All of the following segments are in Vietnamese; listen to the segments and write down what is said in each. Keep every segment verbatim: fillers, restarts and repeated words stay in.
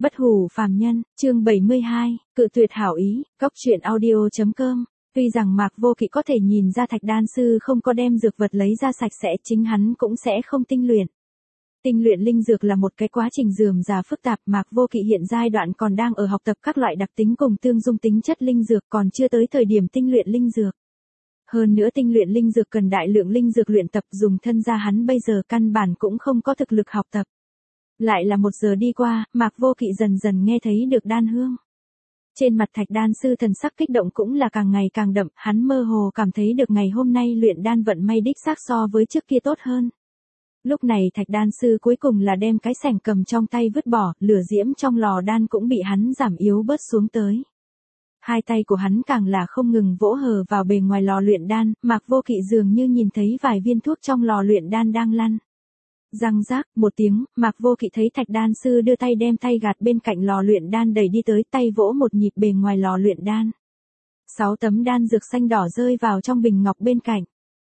Bất hủ phàm nhân, chương bảy mươi hai, cự tuyệt hảo ý, góc truyện audio.com. Tuy rằng Mạc Vô Kỵ có thể nhìn ra Thạch Đan Sư không có đem dược vật lấy ra sạch sẽ, chính hắn cũng sẽ không tinh luyện. Tinh luyện linh dược là một cái quá trình rườm rà phức tạp, Mạc Vô Kỵ hiện giai đoạn còn đang ở học tập các loại đặc tính cùng tương dung tính chất linh dược, còn chưa tới thời điểm tinh luyện linh dược. Hơn nữa tinh luyện linh dược cần đại lượng linh dược luyện tập, dùng thân ra hắn bây giờ căn bản cũng không có thực lực học tập. Lại là một giờ đi qua, Mạc Vô Kỵ dần dần nghe thấy được đan hương. Trên mặt Thạch Đan Sư thần sắc kích động cũng là càng ngày càng đậm, hắn mơ hồ cảm thấy được ngày hôm nay luyện đan vận may đích xác so với trước kia tốt hơn. Lúc này Thạch Đan Sư cuối cùng là đem cái sẻng cầm trong tay vứt bỏ, lửa diễm trong lò đan cũng bị hắn giảm yếu bớt xuống tới. Hai tay của hắn càng là không ngừng vỗ hờ vào bề ngoài lò luyện đan, Mạc Vô Kỵ dường như nhìn thấy vài viên thuốc trong lò luyện đan đang lăn. Răng rác, một tiếng, Mạc Vô Kỵ thấy Thạch Đan Sư đưa tay đem tay gạt bên cạnh lò luyện đan đẩy đi tới, tay vỗ một nhịp bề ngoài lò luyện đan. Sáu tấm đan dược xanh đỏ rơi vào trong bình ngọc bên cạnh.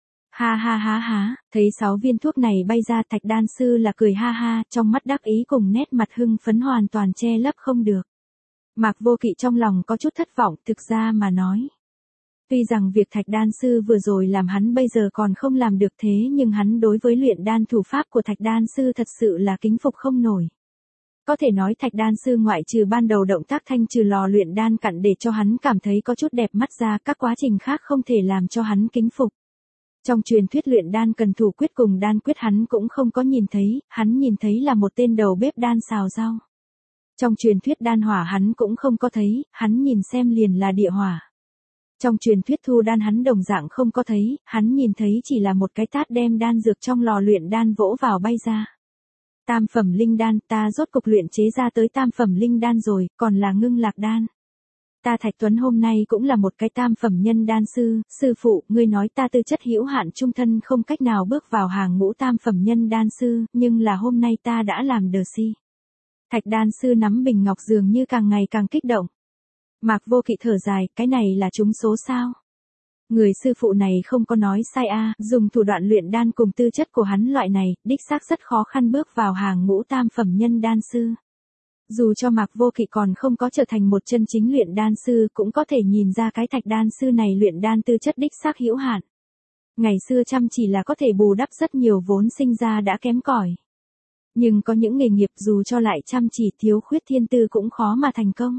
Ha ha ha ha, thấy sáu viên thuốc này bay ra, Thạch Đan Sư là cười ha ha, trong mắt đắc ý cùng nét mặt hưng phấn hoàn toàn che lấp không được. Mạc Vô Kỵ trong lòng có chút thất vọng, thực ra mà nói. Tuy rằng việc Thạch Đan Sư vừa rồi làm hắn bây giờ còn không làm được thế, nhưng hắn đối với luyện đan thủ pháp của Thạch Đan Sư thật sự là kính phục không nổi. Có thể nói Thạch Đan Sư ngoại trừ ban đầu động tác thanh trừ lò luyện đan cặn để cho hắn cảm thấy có chút đẹp mắt ra, các quá trình khác không thể làm cho hắn kính phục. Trong truyền thuyết luyện đan cần thủ quyết cùng đan quyết hắn cũng không có nhìn thấy, hắn nhìn thấy là một tên đầu bếp đan xào rau. Trong truyền thuyết đan hỏa hắn cũng không có thấy, hắn nhìn xem liền là địa hỏa. Trong truyền thuyết thu đan hắn đồng dạng không có thấy, hắn nhìn thấy chỉ là một cái tát đem đan dược trong lò luyện đan vỗ vào bay ra. Tam phẩm linh đan, ta rốt cục luyện chế ra tới tam phẩm linh đan rồi, còn là ngưng lạc đan. Ta Thạch Tuấn hôm nay cũng là một cái tam phẩm nhân đan sư, sư phụ, ngươi nói ta tư chất hữu hạn trung thân không cách nào bước vào hàng ngũ tam phẩm nhân đan sư, nhưng là hôm nay ta đã làm đờ si. Thạch Đan Sư nắm bình ngọc dường như càng ngày càng kích động. Mạc Vô Kỵ thở dài, cái này là trúng số sao? Người sư phụ này không có nói sai a, à, dùng thủ đoạn luyện đan cùng tư chất của hắn loại này, đích xác rất khó khăn bước vào hàng ngũ tam phẩm nhân đan sư. Dù cho Mạc Vô Kỵ còn không có trở thành một chân chính luyện đan sư, cũng có thể nhìn ra cái Thạch Đan Sư này luyện đan tư chất đích xác hữu hạn. Ngày xưa chăm chỉ là có thể bù đắp rất nhiều vốn sinh ra đã kém cỏi. Nhưng có những nghề nghiệp dù cho lại chăm chỉ thiếu khuyết thiên tư cũng khó mà thành công.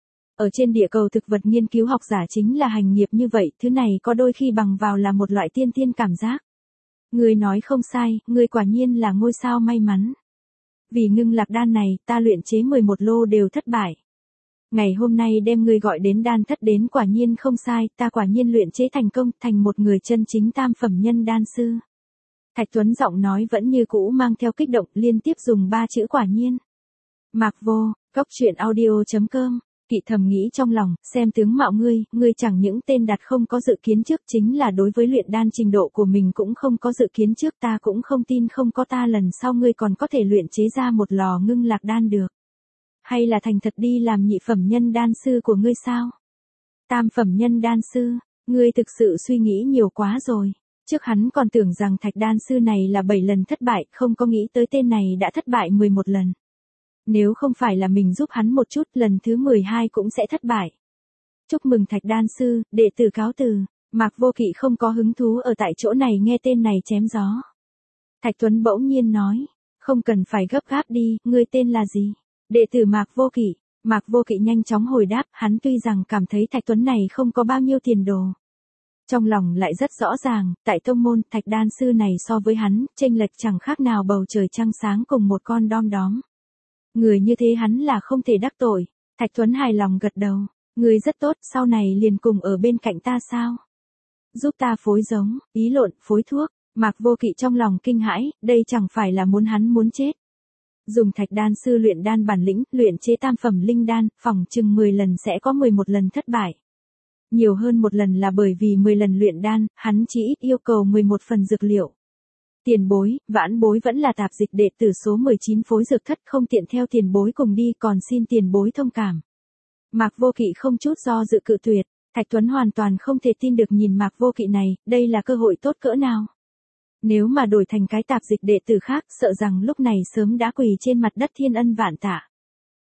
Ở trên địa cầu thực vật nghiên cứu học giả chính là hành nghiệp như vậy, thứ này có đôi khi bằng vào là một loại tiên tiên cảm giác. Ngươi nói không sai, ngươi quả nhiên là ngôi sao may mắn. Vì ngưng lạc đan này, ta luyện chế mười một lô đều thất bại. Ngày hôm nay đem ngươi gọi đến đan thất đến quả nhiên không sai, ta quả nhiên luyện chế thành công, thành một người chân chính tam phẩm nhân đan sư. Thạch Tuấn giọng nói vẫn như cũ mang theo kích động, liên tiếp dùng ba chữ quả nhiên. Mạc Vô, góc truyện audio.com. Kỵ thầm nghĩ trong lòng, xem tướng mạo ngươi, ngươi chẳng những tên đạt không có dự kiến trước, chính là đối với luyện đan trình độ của mình cũng không có dự kiến trước, ta cũng không tin không có ta lần sau ngươi còn có thể luyện chế ra một lò ngưng lạc đan được. Hay là thành thật đi làm nhị phẩm nhân đan sư của ngươi sao? Tam phẩm nhân đan sư, ngươi thực sự suy nghĩ nhiều quá rồi. Trước hắn còn tưởng rằng Thạch Đan Sư này là bảy lần thất bại, không có nghĩ tới tên này đã thất bại mười một lần. Nếu không phải là mình giúp hắn một chút, lần thứ mười hai cũng sẽ thất bại. Chúc mừng Thạch Đan Sư, đệ tử cáo từ. Mạc Vô Kỵ không có hứng thú ở tại chỗ này nghe tên này chém gió. Thạch Tuấn bỗng nhiên nói, không cần phải gấp gáp đi, ngươi tên là gì? Đệ tử Mạc Vô Kỵ. Mạc Vô Kỵ nhanh chóng hồi đáp, hắn tuy rằng cảm thấy Thạch Tuấn này không có bao nhiêu tiền đồ. Trong lòng lại rất rõ ràng, tại tông môn, Thạch Đan Sư này so với hắn, chênh lệch chẳng khác nào bầu trời trăng sáng cùng một con đom đóm. Người như thế hắn là không thể đắc tội. Thạch Tuấn hài lòng gật đầu, người rất tốt, sau này liền cùng ở bên cạnh ta sao? Giúp ta phối giống, ý lộn, phối thuốc. Mạc Vô Kỵ trong lòng kinh hãi, đây chẳng phải là muốn hắn muốn chết. Dùng Thạch Đan Sư luyện đan bản lĩnh, luyện chế tam phẩm linh đan, phỏng chừng mười lần sẽ có mười một lần thất bại. Nhiều hơn một lần là bởi vì mười lần luyện đan, hắn chỉ ít yêu cầu mười một phần dược liệu. Tiền bối, vãn bối vẫn là tạp dịch đệ tử số mười chín phối dược thất, không tiện theo tiền bối cùng đi, còn xin tiền bối thông cảm. Mạc Vô Kỵ không chút do dự cự tuyệt, Thạch Tuấn hoàn toàn không thể tin được nhìn Mạc Vô Kỵ này, đây là cơ hội tốt cỡ nào. Nếu mà đổi thành cái tạp dịch đệ tử khác, sợ rằng lúc này sớm đã quỳ trên mặt đất thiên ân vạn tạ.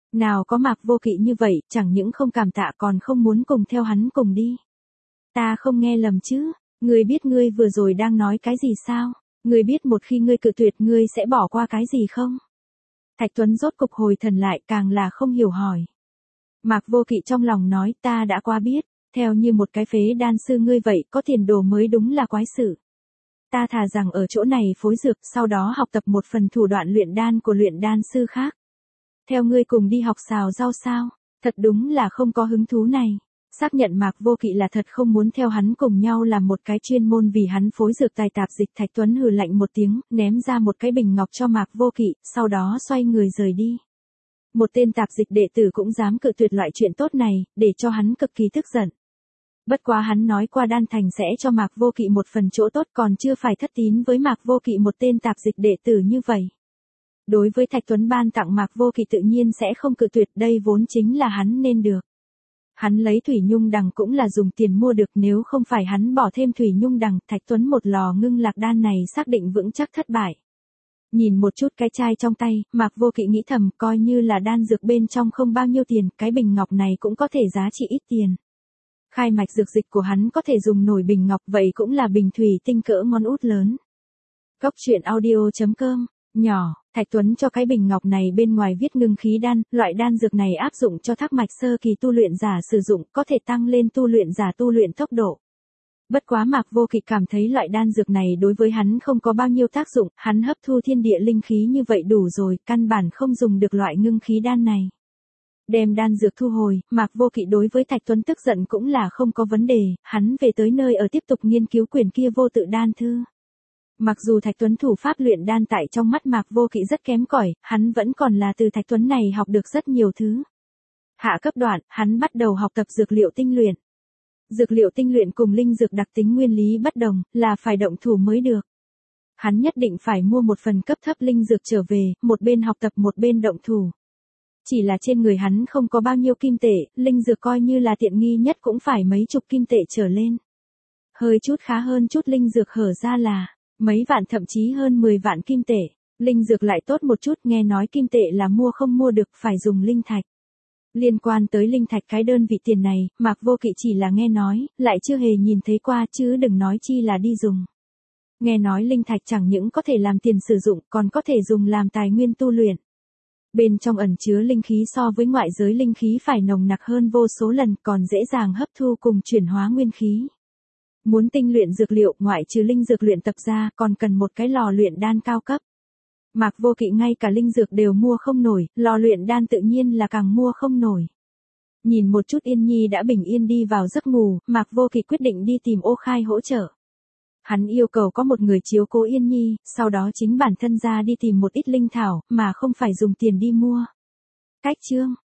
Nào có Mạc Vô Kỵ như vậy, chẳng những không cảm tạ còn không muốn cùng theo hắn cùng đi. Ta không nghe lầm chứ, ngươi biết ngươi vừa rồi đang nói cái gì sao? Ngươi biết một khi ngươi cự tuyệt ngươi sẽ bỏ qua cái gì không? Thạch Tuấn rốt cục hồi thần lại, càng là không hiểu hỏi. Mạc Vô Kỵ trong lòng nói, ta đã qua biết, theo như một cái phế đan sư ngươi vậy có tiền đồ mới đúng là quái sự. Ta thà rằng ở chỗ này phối dược, sau đó học tập một phần thủ đoạn luyện đan của luyện đan sư khác. Theo ngươi cùng đi học xào rau sao? Thật đúng là không có hứng thú này. Xác nhận Mạc Vô Kỵ là thật không muốn theo hắn cùng nhau làm một cái chuyên môn vì hắn phối dược tài tạp dịch. Thạch Tuấn hừ lạnh một tiếng, ném ra một cái bình ngọc cho Mạc Vô Kỵ, sau đó xoay người rời đi. Một tên tạp dịch đệ tử cũng dám cự tuyệt loại chuyện tốt này, để cho hắn cực kỳ tức giận. Bất quá hắn nói qua đan thành sẽ cho Mạc Vô Kỵ một phần chỗ tốt, còn chưa phải thất tín với Mạc Vô Kỵ một tên tạp dịch đệ tử như vậy. Đối với Thạch Tuấn ban tặng Mạc Vô Kỵ tự nhiên sẽ không cự tuyệt, đây vốn chính là hắn nên được. Hắn lấy thủy nhung đằng cũng là dùng tiền mua được, nếu không phải hắn bỏ thêm thủy nhung đằng, Thạch Tuấn một lò ngưng lạc đan này xác định vững chắc thất bại. Nhìn một chút cái chai trong tay, Mạc Vô Kỵ nghĩ thầm, coi như là đan dược bên trong không bao nhiêu tiền, cái bình ngọc này cũng có thể giá trị ít tiền. Khai mạch dược dịch của hắn có thể dùng nổi bình ngọc, vậy cũng là bình thủy tinh cỡ ngón út lớn. Góc truyện audio chấm com, nhỏ, Thạch Tuấn cho cái bình ngọc này bên ngoài viết ngưng khí đan, loại đan dược này áp dụng cho thác mạch sơ kỳ tu luyện giả sử dụng, có thể tăng lên tu luyện giả tu luyện tốc độ. Bất quá Mạc Vô Kỵ cảm thấy loại đan dược này đối với hắn không có bao nhiêu tác dụng, hắn hấp thu thiên địa linh khí như vậy đủ rồi, căn bản không dùng được loại ngưng khí đan này. Đem đan dược thu hồi, Mạc Vô Kỵ đối với Thạch Tuấn tức giận cũng là không có vấn đề, hắn về tới nơi ở tiếp tục nghiên cứu quyển kia vô tự đan thư. Mặc dù Thạch Tuấn thủ pháp luyện đan tại trong mắt Mạc Vô Kỵ rất kém cỏi, hắn vẫn còn là từ Thạch Tuấn này học được rất nhiều thứ. Hạ cấp đoạn, hắn bắt đầu học tập dược liệu tinh luyện. Dược liệu tinh luyện cùng linh dược đặc tính nguyên lý bất đồng, là phải động thủ mới được. Hắn nhất định phải mua một phần cấp thấp linh dược trở về, một bên học tập một bên động thủ. Chỉ là trên người hắn không có bao nhiêu kim tệ, linh dược coi như là tiện nghi nhất cũng phải mấy chục kim tệ trở lên. Hơi chút khá hơn chút linh dược hở ra là mấy vạn, thậm chí hơn mười vạn kim tệ. Linh dược lại tốt một chút, nghe nói kim tệ là mua không mua được, phải dùng linh thạch. Liên quan tới linh thạch cái đơn vị tiền này, Mạc Vô Kỵ chỉ là nghe nói, lại chưa hề nhìn thấy qua, chứ đừng nói chi là đi dùng. Nghe nói linh thạch chẳng những có thể làm tiền sử dụng, còn có thể dùng làm tài nguyên tu luyện. Bên trong ẩn chứa linh khí so với ngoại giới linh khí phải nồng nặc hơn vô số lần, còn dễ dàng hấp thu cùng chuyển hóa nguyên khí. Muốn tinh luyện dược liệu, ngoại trừ linh dược luyện tập ra, còn cần một cái lò luyện đan cao cấp. Mạc Vô Kỵ ngay cả linh dược đều mua không nổi, lò luyện đan tự nhiên là càng mua không nổi. Nhìn một chút Yên Nhi đã bình yên đi vào giấc ngủ, Mạc Vô Kỵ quyết định đi tìm Ô Khai hỗ trợ. Hắn yêu cầu có một người chiếu cố Yên Nhi, sau đó chính bản thân ra đi tìm một ít linh thảo, mà không phải dùng tiền đi mua. Cách chương